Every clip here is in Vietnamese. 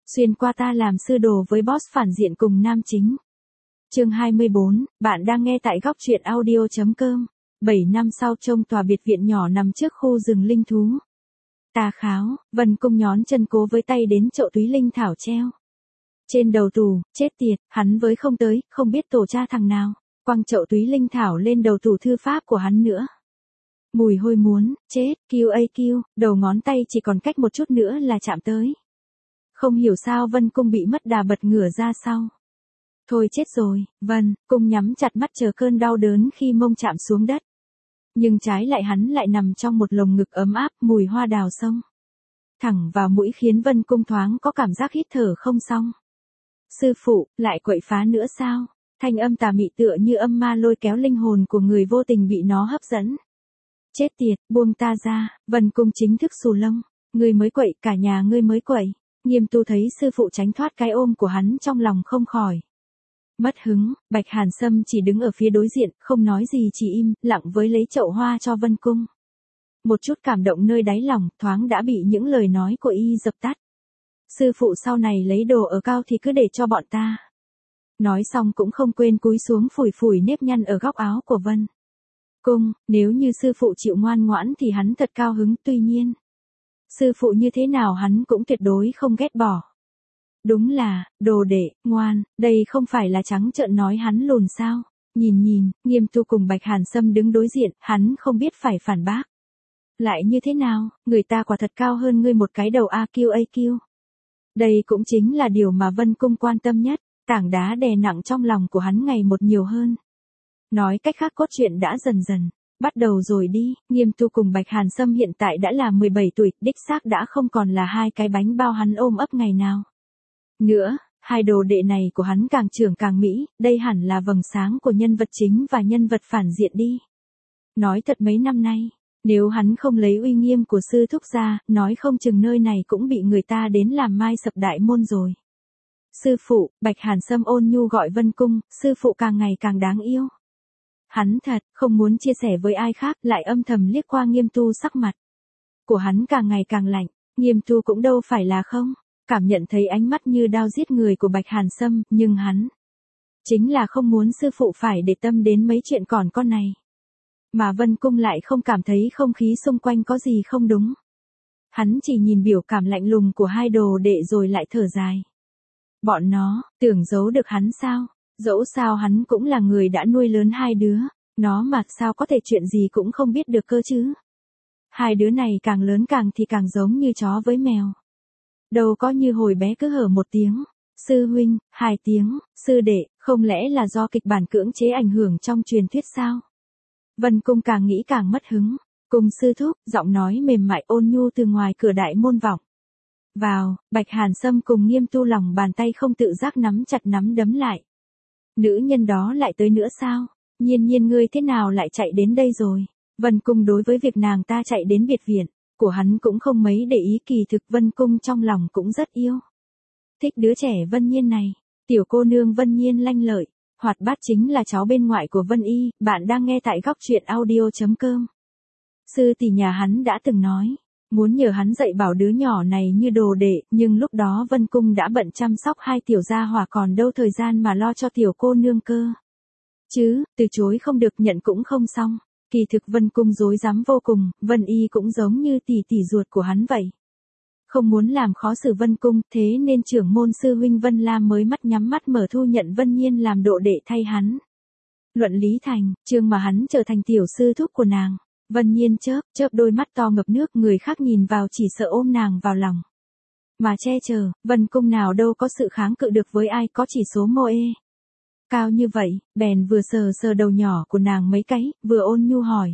Xuyên qua ta làm sư đồ với boss phản diện cùng nam chính. Chương 24, bạn đang nghe tại góc truyện audio.com. 7 năm sau trông tòa biệt viện nhỏ nằm trước khu rừng linh thú. Tà Kháo, Vân Cung nhón chân cố với tay đến chậu túy linh thảo treo trên đầu tủ, chết tiệt, hắn với không tới, không biết tổ cha thằng nào, quăng chậu túy linh thảo lên đầu tủ thư pháp của hắn nữa. Mùi hôi muốn, chết, QAQ, đầu ngón tay chỉ còn cách một chút nữa là chạm tới. Không hiểu sao Vân Cung bị mất đà bật ngửa ra sau. Thôi chết rồi, Vân Cung nhắm chặt mắt chờ cơn đau đớn khi mông chạm xuống đất. Nhưng trái lại hắn lại nằm trong một lồng ngực ấm áp mùi hoa đào sông. Thẳng vào mũi khiến Vân Cung thoáng có cảm giác hít thở không xong. Sư phụ, lại quậy phá nữa sao? Thanh âm tà mị tựa như âm ma lôi kéo linh hồn của người vô tình bị nó hấp dẫn. Chết tiệt, buông ta ra, Vân Cung chính thức xù lông. Ngươi mới quậy, cả nhà ngươi mới quậy. Nghiêm Tu thấy sư phụ tránh thoát cái ôm của hắn trong lòng không khỏi. Mất hứng, Bạch Hàn Sâm chỉ đứng ở phía đối diện, không nói gì chỉ im, lặng với lấy chậu hoa cho Vân Cung. Một chút cảm động nơi đáy lòng, thoáng đã bị những lời nói của y dập tắt. Sư phụ sau này lấy đồ ở cao thì cứ để cho bọn ta. Nói xong cũng không quên cúi xuống phủi phủi nếp nhăn ở góc áo của Vân Cung, nếu như sư phụ chịu ngoan ngoãn thì hắn thật cao hứng, tuy nhiên. Sư phụ như thế nào hắn cũng tuyệt đối không ghét bỏ. Đúng là, đồ đệ, ngoan, đây không phải là trắng trợn nói hắn lùn sao. Nhìn, Nghiêm Tu cùng Bạch Hàn Sâm đứng đối diện, hắn không biết phải phản bác. Lại như thế nào, người ta quả thật cao hơn ngươi một cái đầu AQ. Đây cũng chính là điều mà Vân Cung quan tâm nhất, tảng đá đè nặng trong lòng của hắn ngày một nhiều hơn. Nói cách khác cốt truyện đã dần dần bắt đầu rồi đi. Nghiêm Tu cùng Bạch Hàn Sâm hiện tại đã là 17 tuổi, đích xác đã không còn là hai cái bánh bao hắn ôm ấp ngày nào. Nữa, hai đồ đệ này của hắn càng trưởng càng mỹ, đây hẳn là vầng sáng của nhân vật chính và nhân vật phản diện đi. Nói thật mấy năm nay, nếu hắn không lấy uy nghiêm của sư thúc ra, nói không chừng nơi này cũng bị người ta đến làm mai sập đại môn rồi. Sư phụ, Bạch Hàn Sâm ôn nhu gọi Vân Cung, sư phụ càng ngày càng đáng yêu. Hắn thật, không muốn chia sẻ với ai khác, lại âm thầm liếc qua Nghiêm Tu sắc mặt của hắn càng ngày càng lạnh, Nghiêm Tu cũng đâu phải là không. Cảm nhận thấy ánh mắt như đao giết người của Bạch Hàn Sâm, nhưng hắn chính là không muốn sư phụ phải để tâm đến mấy chuyện còn con này. Mà Vân Cung lại không cảm thấy không khí xung quanh có gì không đúng. Hắn chỉ nhìn biểu cảm lạnh lùng của hai đồ đệ rồi lại thở dài. Bọn nó, tưởng giấu được hắn sao? Dẫu sao hắn cũng là người đã nuôi lớn hai đứa, nó mà sao có thể chuyện gì cũng không biết được cơ chứ. Hai đứa này càng lớn càng thì càng giống như chó với mèo. Đâu có như hồi bé cứ hở một tiếng, sư huynh, hai tiếng, sư đệ, không lẽ là do kịch bản cưỡng chế ảnh hưởng trong truyền thuyết sao? Vân Cung càng nghĩ càng mất hứng, cùng sư thúc, giọng nói mềm mại ôn nhu từ ngoài cửa đại môn vọng vào, Bạch Hàn Sâm cùng Nghiêm Tu lòng bàn tay không tự giác nắm chặt nắm đấm lại. Nữ nhân đó lại tới nữa sao? Nhiên ngươi thế nào lại chạy đến đây rồi? Vân Cung đối với việc nàng ta chạy đến biệt viện của hắn cũng không mấy để ý, kỳ thực Vân Cung trong lòng cũng rất yêu. Thích đứa trẻ Vân Nhiên này, tiểu cô nương Vân Nhiên lanh lợi, hoạt bát chính là cháu bên ngoại của Vân Y, bạn đang nghe tại góc truyện audio.com. Sư tỷ nhà hắn đã từng nói, muốn nhờ hắn dạy bảo đứa nhỏ này như đồ đệ, nhưng lúc đó Vân Cung đã bận chăm sóc hai tiểu gia hỏa còn đâu thời gian mà lo cho tiểu cô nương cơ. Chứ, từ chối không được nhận cũng không xong. Kỳ thực Vân Cung dối rắm vô cùng, Vân Y cũng giống như tỷ tỷ ruột của hắn vậy. Không muốn làm khó xử Vân Cung, thế nên trưởng môn sư huynh Vân Lam mới mắt nhắm mắt mở thu nhận Vân Nhiên làm độ đệ thay hắn. Luận lý thành, chương mà hắn trở thành tiểu sư thúc của nàng. Vân Nhiên chớp đôi mắt to ngập nước, người khác nhìn vào chỉ sợ ôm nàng vào lòng mà che chở. Vân Cung nào đâu có sự kháng cự được với ai có chỉ số mô cao như vậy, bèn vừa sờ đầu nhỏ của nàng mấy cái, vừa ôn nhu hỏi.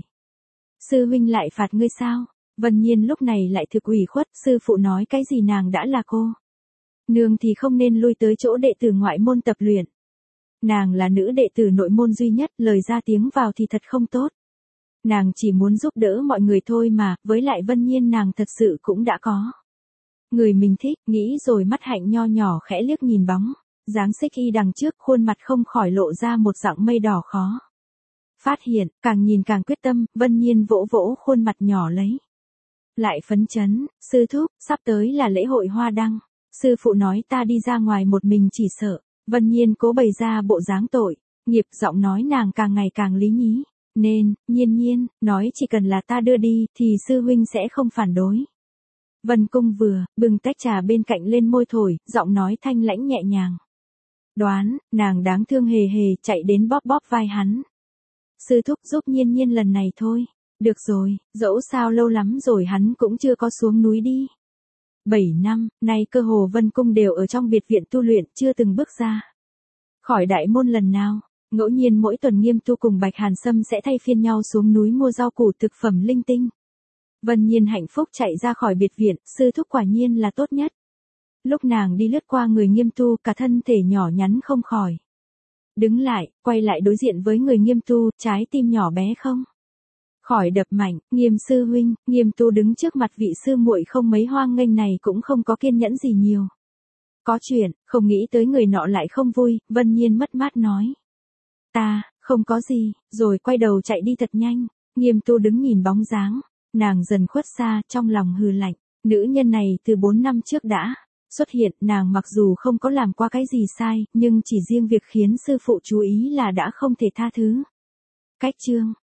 Sư huynh lại phạt ngươi sao? Vân Nhiên lúc này lại thực ủy khuất, sư phụ nói cái gì nàng đã là cô nương thì không nên lui tới chỗ đệ tử ngoại môn tập luyện. Nàng là nữ đệ tử nội môn duy nhất, lời ra tiếng vào thì thật không tốt. Nàng chỉ muốn giúp đỡ mọi người thôi mà, với lại Vân Nhiên nàng thật sự cũng đã có người mình thích, nghĩ rồi mắt hạnh nho nhỏ khẽ liếc nhìn bóng dáng xích y đằng trước, khuôn mặt không khỏi lộ ra một dạng mây đỏ khó phát hiện, càng nhìn càng quyết tâm. Vân Nhiên vỗ vỗ khuôn mặt nhỏ lấy lại phấn chấn. Sư thúc, sắp tới là lễ hội hoa đăng, Sư phụ nói ta đi ra ngoài một mình chỉ sợ. Vân Nhiên cố bày ra bộ dáng tội nghiệp, giọng nói nàng càng ngày càng lý nhí. Nên, Nhiên, nói chỉ cần là ta đưa đi, thì sư huynh sẽ không phản đối. Vân Cung vừa, bưng tách trà bên cạnh lên môi thổi, giọng nói thanh lãnh nhẹ nhàng. Đoán, nàng đáng thương hề hề chạy đến bóp bóp vai hắn. Sư thúc giúp Nhiên lần này thôi. Được rồi, dẫu sao lâu lắm rồi hắn cũng chưa có xuống núi đi. 7 năm, nay cơ hồ Vân Cung đều ở trong biệt viện tu luyện, chưa từng bước ra khỏi đại môn lần nào. Ngẫu nhiên mỗi tuần Nghiêm Tu cùng Bạch Hàn Sâm sẽ thay phiên nhau xuống núi mua rau củ thực phẩm linh tinh. Vân Nhiên hạnh phúc chạy ra khỏi biệt viện, sư thúc quả nhiên là tốt nhất. Lúc nàng đi lướt qua người Nghiêm Tu, cả thân thể nhỏ nhắn không khỏi đứng lại, quay lại đối diện với người Nghiêm Tu, trái tim nhỏ bé không khỏi đập mạnh. Nghiêm sư huynh. Nghiêm Tu đứng trước mặt vị sư muội không mấy hoang nghênh này cũng không có kiên nhẫn gì nhiều. Có chuyện, không nghĩ tới người nọ lại không vui. Vân Nhiên mất mát nói. Ta, không có gì, rồi quay đầu chạy đi thật nhanh. Nghiêm Tu đứng nhìn bóng dáng, nàng dần khuất xa, trong lòng hừ lạnh. Nữ nhân này từ 4 năm trước đã xuất hiện, nàng mặc dù không có làm qua cái gì sai, nhưng chỉ riêng việc khiến sư phụ chú ý là đã không thể tha thứ. Cách chương